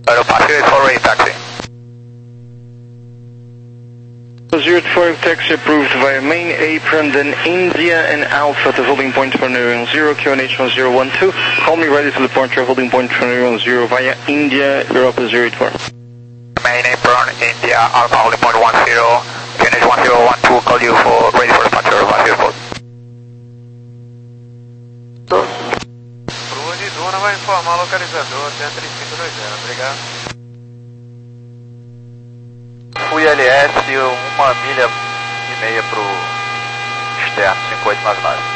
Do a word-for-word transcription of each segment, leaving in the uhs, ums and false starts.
Aeropassy eight four, ready taxi. zero four taxi approved via main apron, then India and Alpha to holding point for Neuron zero, Q N H one zero one two. Call me ready to departure, holding point for Neuron zero via India, Europa zero eight four. Main apron, India, Alpha holding point one zero, Q N H one zero one two, call you for ready for departure, Europa zero four. Cruze, Duna vai informar o localizador, T três cinco dois zero, obrigado. Fui L S, uma milha e meia pro externo, cinco oito nove nove.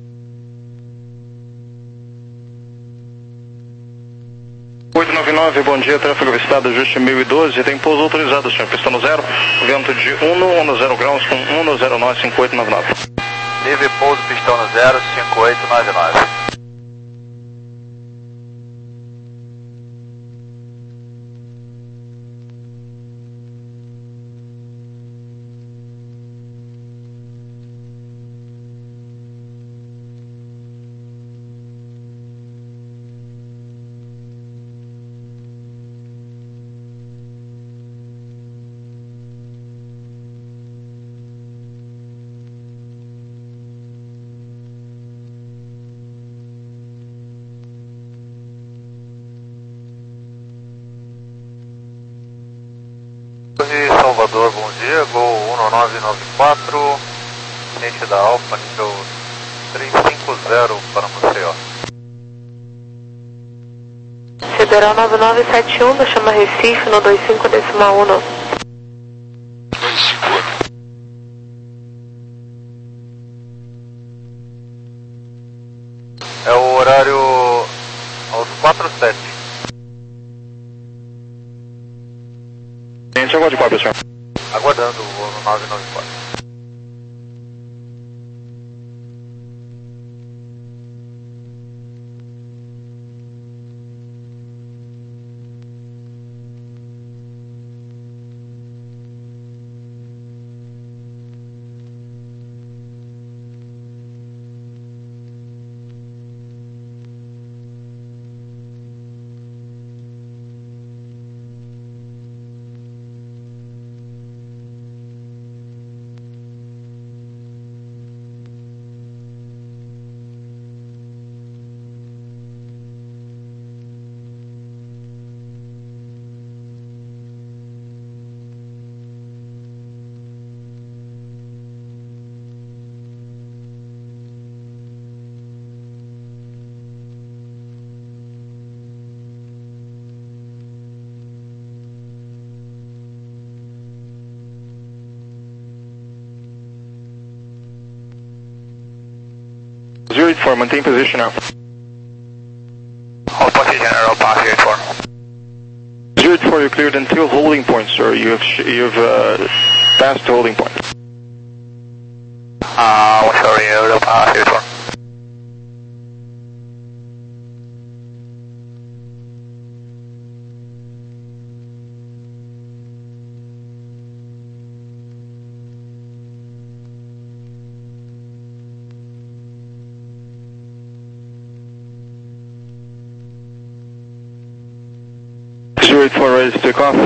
oito nove nove, bom dia, tráfego avistado, ajuste mil e doze, tem pouso autorizado, senhor, pista no zero, vento de um, zero graus com um zero nove cinco oito nove nove. Livre pouso, pistão no zero, cinco oito nove nove. Salvador, bom dia, Gol um nove nove quatro, cliente da Alfa, nível trezentos e cinquenta para Maceió. Federal nove nove sete um, da chama Recife, no dois cinco decimal um. dois cinco. É o horário aos quatro sete. Gente, agora de qual, pessoal? Aguardando o nove nove quatro. zero eight four, maintain position now. Hold position, Aeropassy eight four. zero eight four, you're cleared until holding point, sir. You've, you've uh, passed the holding point. Uh, sorry, Aeropassy eight four. zero eight four, ready to take off.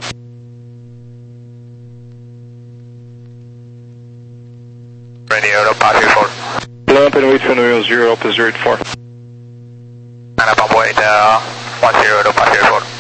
Ready, Aeropassy eight four. Lamp and wait for New zero up to zero eight four. And up wait, uh, one zero, Aeropassy eight four.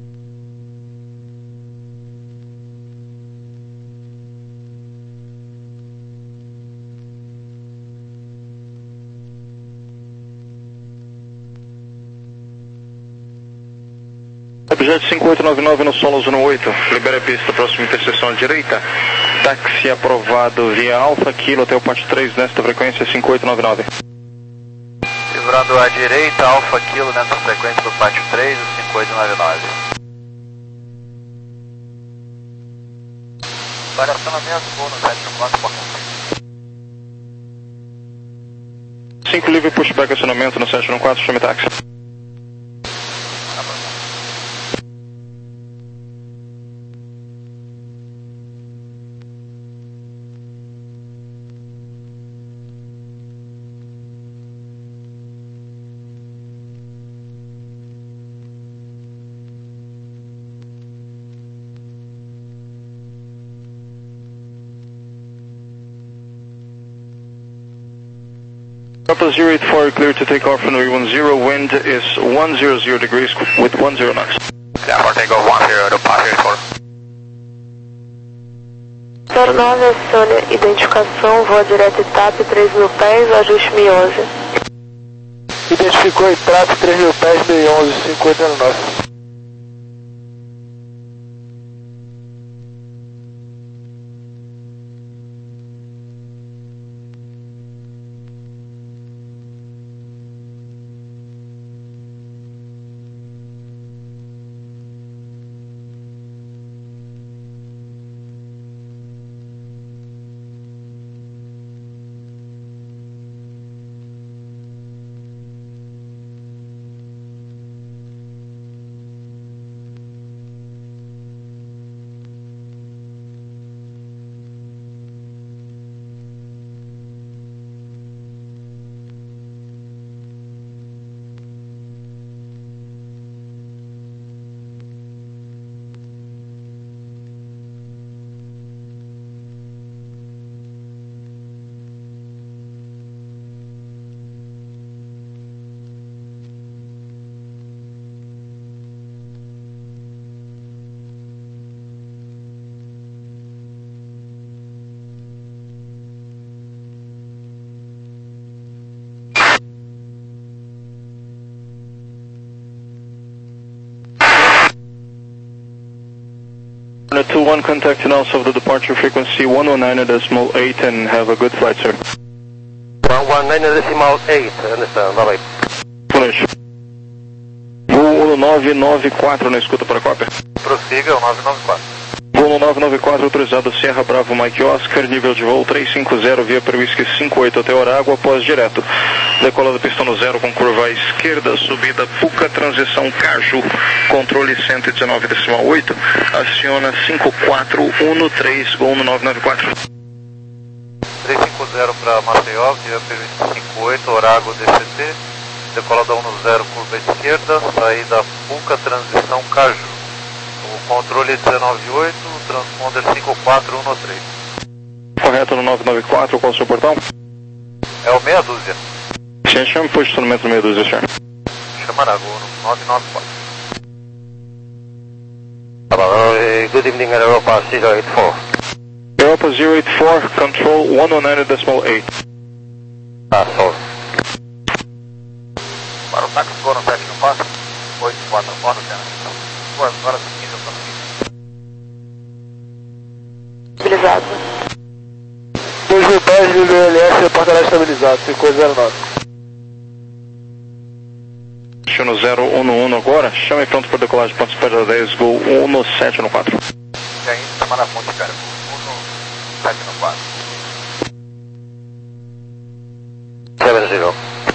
Objeto cinco oito nove nove no solo zona oito, libera a pista, próxima interseção à direita. Táxi aprovado via Alfa Kilo até o ponte três nesta frequência cinco oito nove nove. Livrando à direita, Alfa Kilo nessa frequência do pátio três, cinco oito nove nove. Variacionamento, voo no sete um quatro, porta cinco livre pushback acionamento no sete um quatro, chame táxi. Papa zero eight four, clear to take off runway one zero, wind is one hundred degrees with one zero knots. Clear for takeoff one zero, departure eight four. zero nove, acione identificação, voa direto I T A P, três mil pés, ajuste M I onze. Identificou I T A P, três mil pés, M I onze, cinquenta e nove. two one, contact now of the departure frequency one one nine point eight and have a good flight, sir. one one nine point eight, understand, bye bye. Finish. Voo nove nove quatro na escuta para a cópia. Prossiga, o nove nove quatro. Voo nove nove quatro, autorizado Sierra Bravo Mike Oscar, nível de voo trezentos e cinquenta, via para o Whisky cinco oito até Orágua, após direto. Decola do pistão no zero com curva à esquerda, subida Puca, transição Caju, controle cento e dezenove vírgula oito, aciona cinco quatro um três, Gol no nove nove quatro. trezentos e cinquenta para Maceió, via para o Whisky cinco oito, Orágua D C T, decola da um zero, curva à esquerda, saída Puca, transição Caju. O controle dezenove oito, transponder cinco quatro um três. Correto no nove nove quatro, qual o seu portão? É o meia dúzia. Sim, chama posicionamento meia dúzia, senhor. Chama na Gol no nove nove quatro. Hello, good evening, Europa zero eight four. Europa zero eight four, control one one nine point eight. Ah, só. Para o táxi Gol no sete no quatro, oito quatro quatro, duas horas e quinze Estabilizado. dois mil pés, V L S, reportará estabilizado, ficou zero nove. No zero um um agora, chame pronto para decolagem, ponto espera dez, Gol um sete no quatro. E ainda está na ponte, cara. um sete no quatro. sete zero.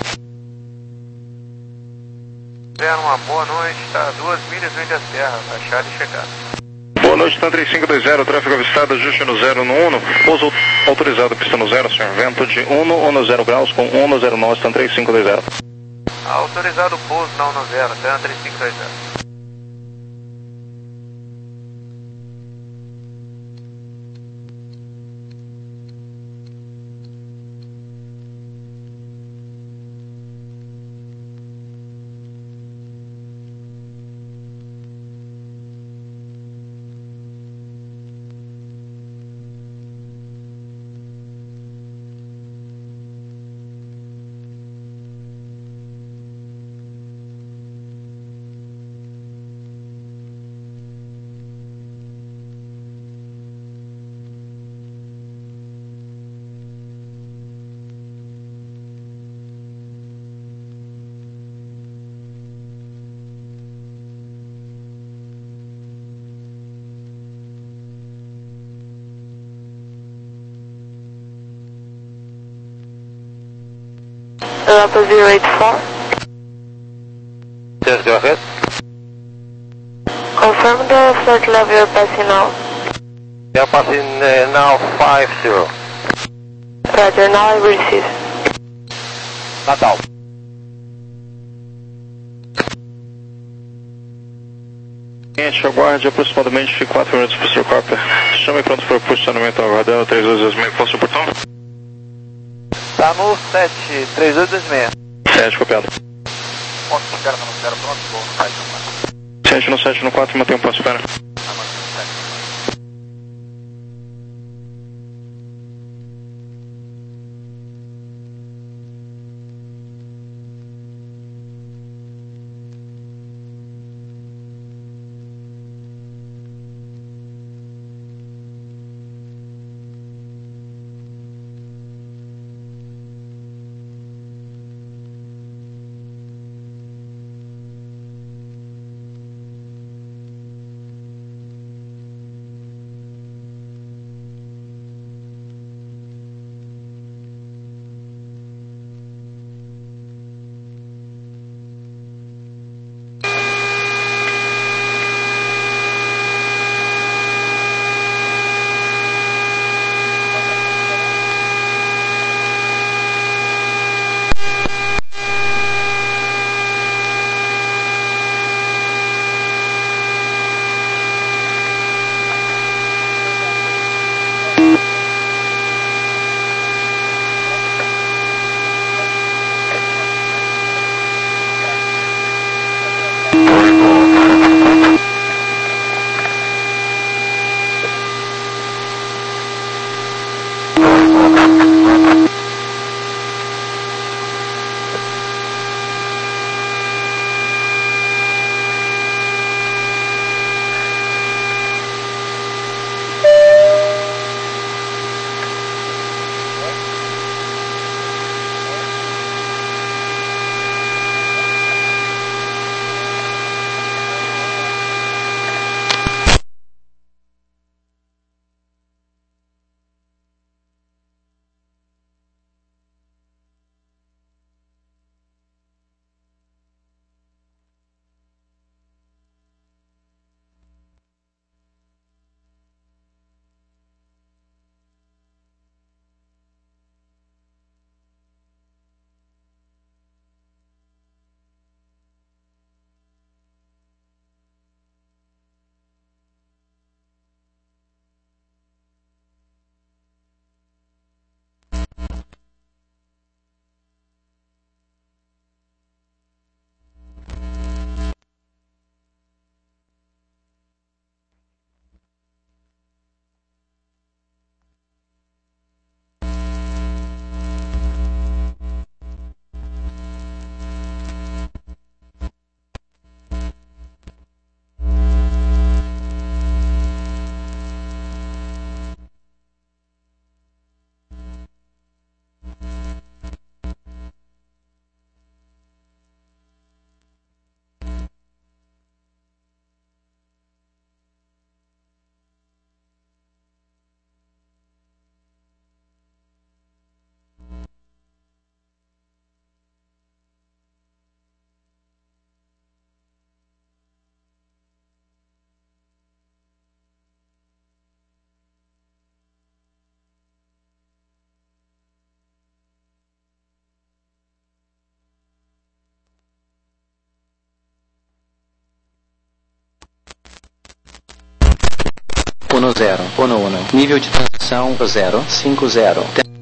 Tiveram uma boa noite, está a duas milhas vem da Serra, achar e chegar. Boa noite, TAM três cinco dois zero, tráfego avistado, ajuste no zero no um, pouso autorizado, pista no zero, senhor, vento de um no zero graus com um no zero nove, TAM três cinco dois zero. Autorizado o pouso não no zero, TAM três cinco dois zero. Europa zero eight four. Yes, go ahead. Confirm the flight level you're passing now. We are passing uh, now five zero. Roger, now I receive. Natal. Cliente, aguarde aproximadamente quatro minutos para o seu cópia. Chame pronto para o posicionamento aguardando três vezes meio. Qual o seu portão? Tá no sete três dois dois seis. sete, copiado. Ponto de espera no zero, pronto, vou no sete no quatro. sete no sete no quatro, mantém um ponto de espera. Tá, mantém no sete. uno zero, uno uno. Nível de transição zero cinco zero.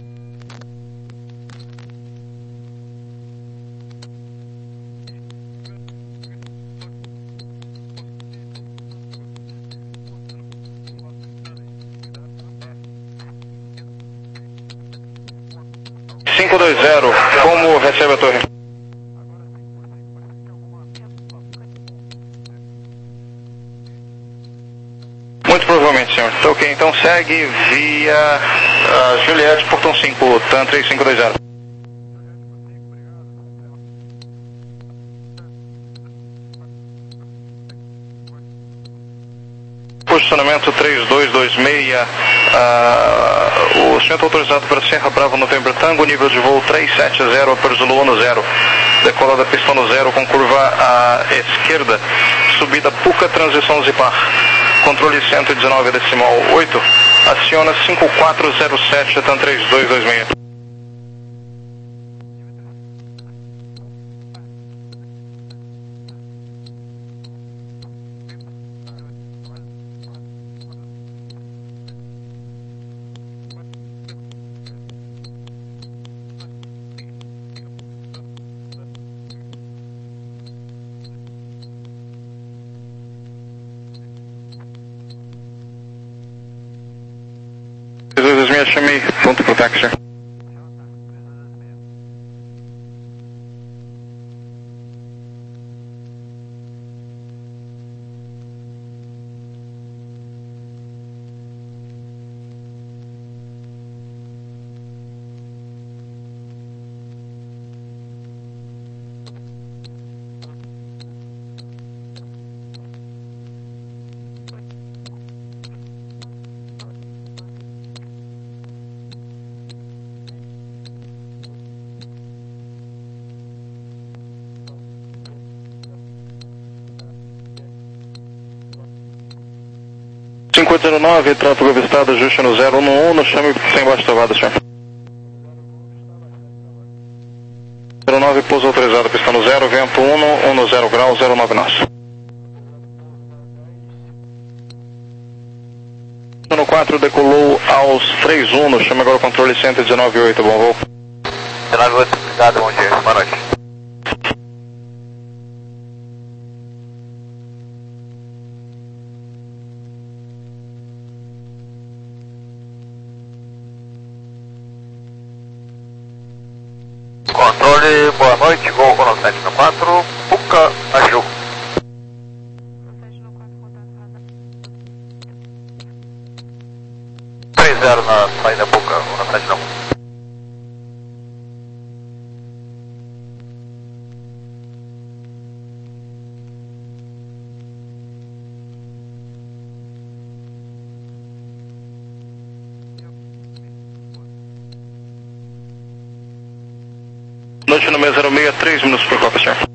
cinco dois zero, como recebe a torre? Muito provavelmente, senhor. Tá ok, então segue via uh, Juliette, portão cinco, TAN três cinco dois zero. Posicionamento três dois dois seis, uh, o senhor está autorizado para Serra Bravo November Tango, nível de voo três sete zero para Zulu no zero, decolada pista no zero com curva à esquerda, subida Puca, transição Zipar, controle cento e dezenove decimal oito, aciona cinco quatro zero sete, TAN três dois dois seis. meia, chame ponto pro táxi. cinco oito zero nove, tráfego avistado, ajuste no zero um um, chame sem baixo travado, senhor. zero nove, pouso autorizado, pista no zero, vento um, um no zero grau, zero nove nós. No quatro, decolou aos três um, chame agora o controle cento e dezenove oito, bom voo. dezenove oito, obrigado, bom dia, boa noite. Controle, boa noite, Gol no sete no quatro, Puca, Aju. três zero na saída Puca, no sete no quatro. Noite no meio zero seis, três minutos por copa, senhor.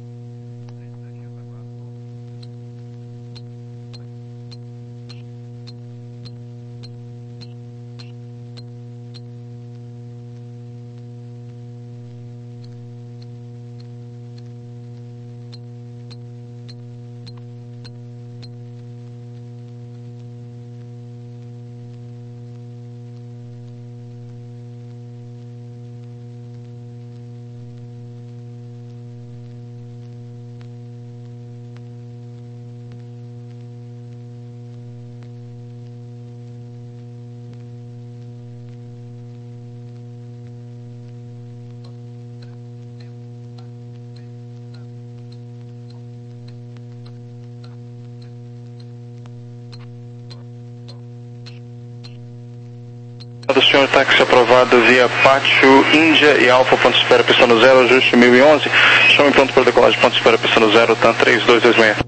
Do senhor, táxi aprovado via Pátio, Índia e Alfa, ponto espera, pista no zero, ajuste mil e onze, chame pronto para decolagem, ponto espera, pista no zero, TAM três dois dois seis.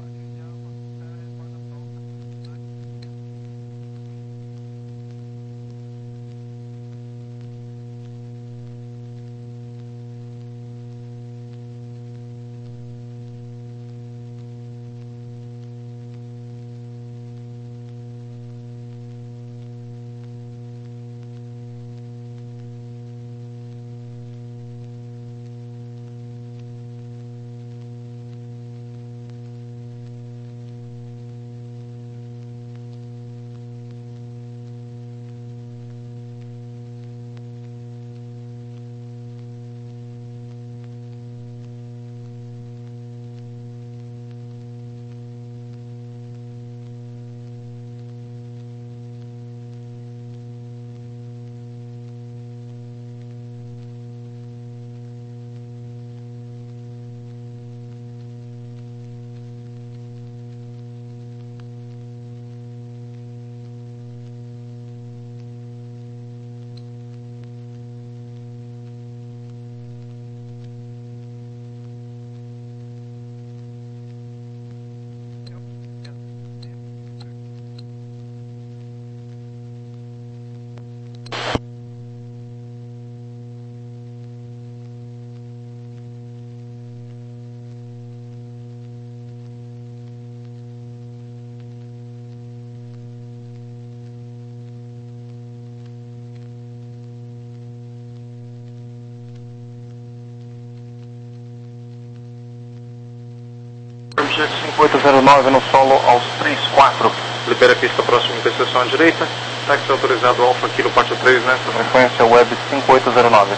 cinco oito zero nove no solo aos três quatro. Libera a pista próxima interseção à direita. Táxi autorizado Alfa Kilo Pátio três nessa frequência web cinco oito zero nove.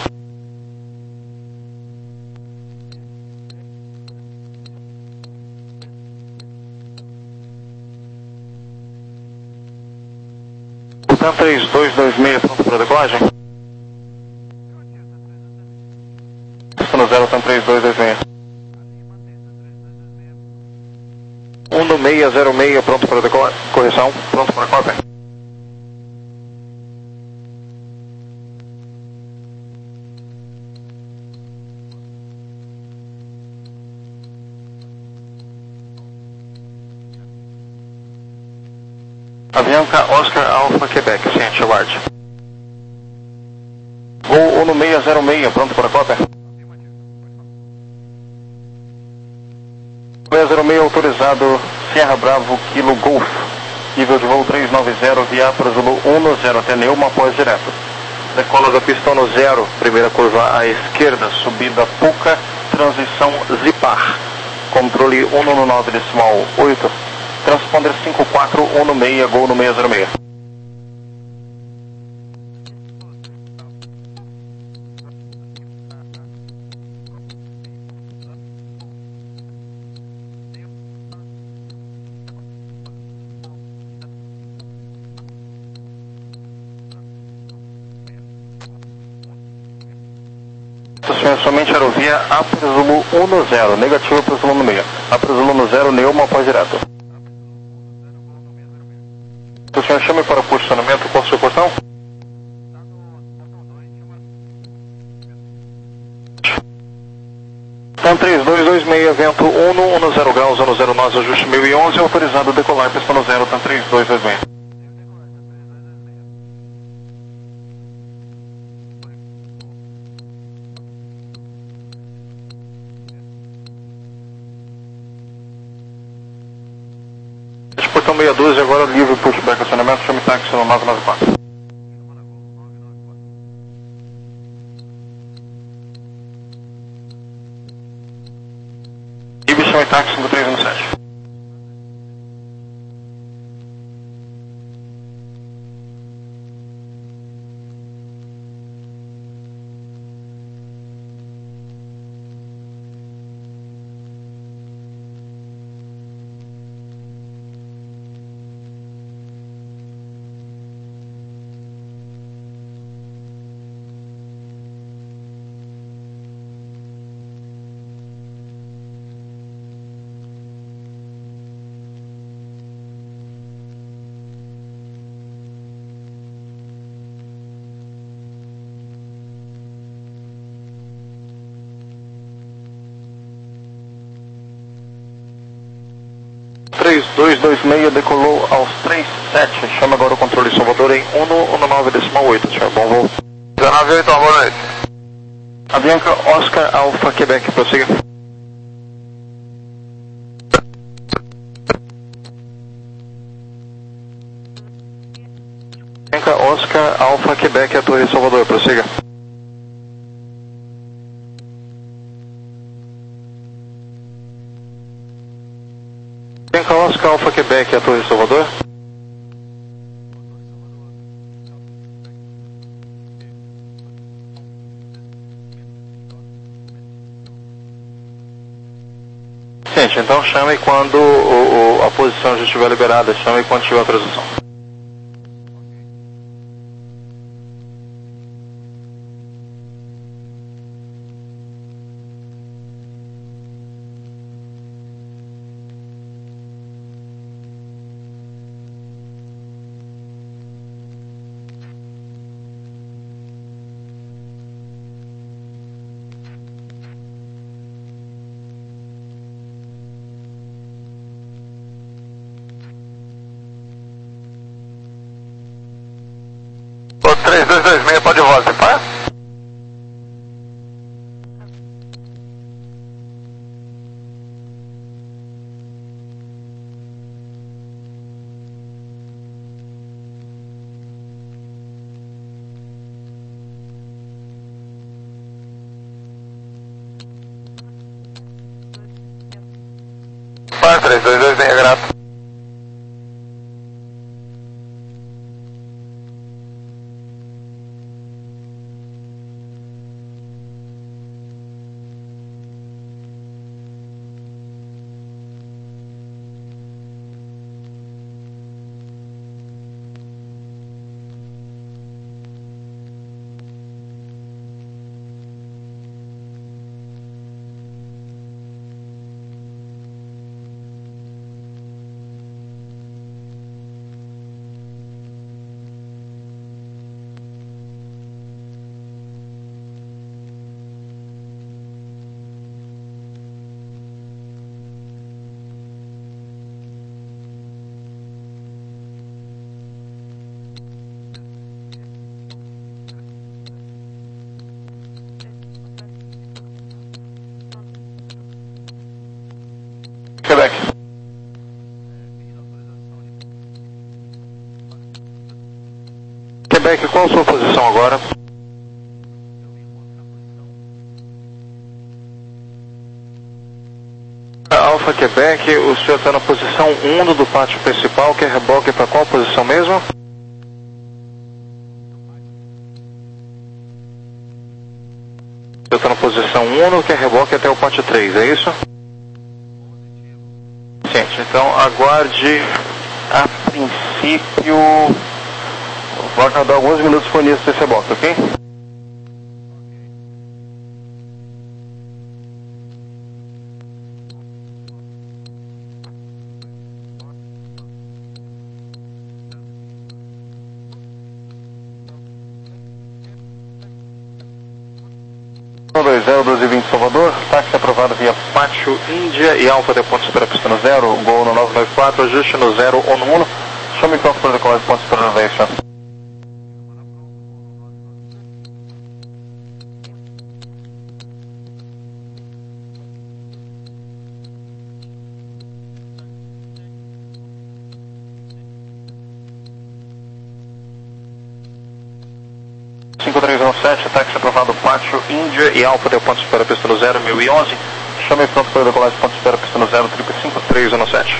TAM três dois dois seis, pronto para decolagem. Pistono zero, TAM três dois dois seis. um no seis zero seis, pronto para decolar. Correção, pronto para cópia. Avianca Oscar Alpha Quebec, ciente, aguarde. Voo um no seis zero seis, pronto para cópia. seis zero seis autorizado, Sierra Bravo, Kilo Golf. Nível de voo trezentos e noventa, via para Zulu um no zero até Neuma, após direto. Decola da pista no zero, primeira curva à esquerda, subida Puca, transição Zipar. Controle um no nove decimal oito. Transponder cinco quatro um no seis, Gol no seis zero seis. Somente aerovia A para Zulu um no zero, negativo para Zulu no meio. A para Zulu no zero, Neuma, após direto. O senhor chame para posicionamento, qual o seu portão? TAM três dois dois seis, vento um no um no zero graus, um no zero nós, ajuste mil e onze, autorizado a decolar, pista no zero, TAM três dois dois seis. Portão meia dúzia, agora livre pushback acionamento, chame táxi no nove nove quatro. Ibi chame táxi no três um sete. três dois dois seis decolou aos três sete, chama agora o controle Salvador em um no nove decimal oito, senhor, bom voo. dezenove oito, boa noite. Avianca Oscar Alpha Quebec, prossiga. Avianca Oscar Alpha Quebec, a Torre Salvador, prossiga. Avianca Oscar Alpha Quebec, a Torre Salvador. Gente, então chame quando o, o, a posição já estiver liberada, chame quando tiver autorização. três dois dois seis, pode voltar, tá? Vai, três dois dois seis, é grato. Quebec, qual a sua posição agora? Alfa Quebec, o senhor está na posição um do pátio principal, que é reboque para qual posição mesmo? O senhor está na posição um, que é reboque até o pátio três, é isso? Gente, então aguarde a princípio, vai aguardar alguns minutos com o início desse reboque, ok? dois zero, doze e vinte Salvador, táxi aprovado via Pátio Índia e Alfa de ponto para pista no zero, Gol no nove nove quatro, ajuste no zero ou no um, show me call for the call pontos para reservation. cinco três um sete, táxi aprovado Pátio Índia e Alfa deu pontos para a pista no zero, mil e onze. Chame pronto para decolagem pontos para a pista no zero, cinco cinco três um sete.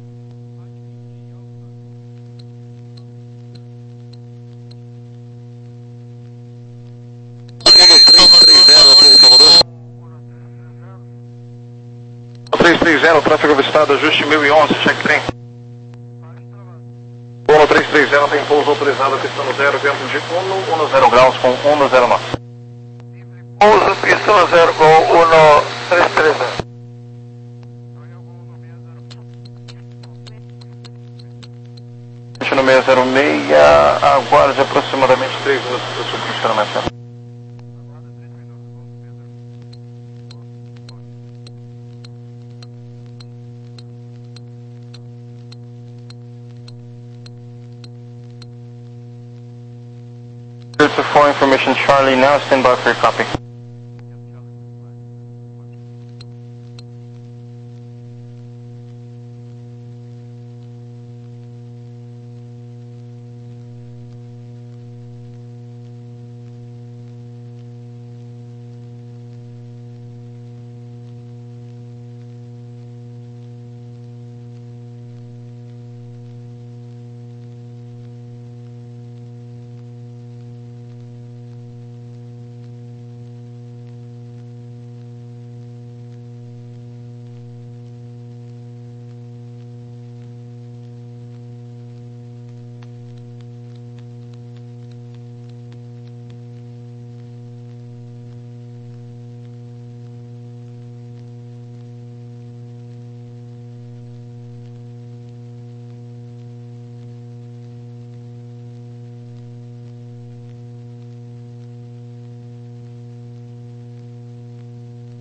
três três zero, tráfego avistado, ajuste mil e onze, check trem. Polo três três zero tem pouso autorizado, pista no zero, vento de um no zero graus com um no zero nove. Pouso pista no zero com um no três três zero. No seis zero seis, aguarde aproximadamente três minutos para o seu funcionamento. For information, Charlie, now stand by for your copy.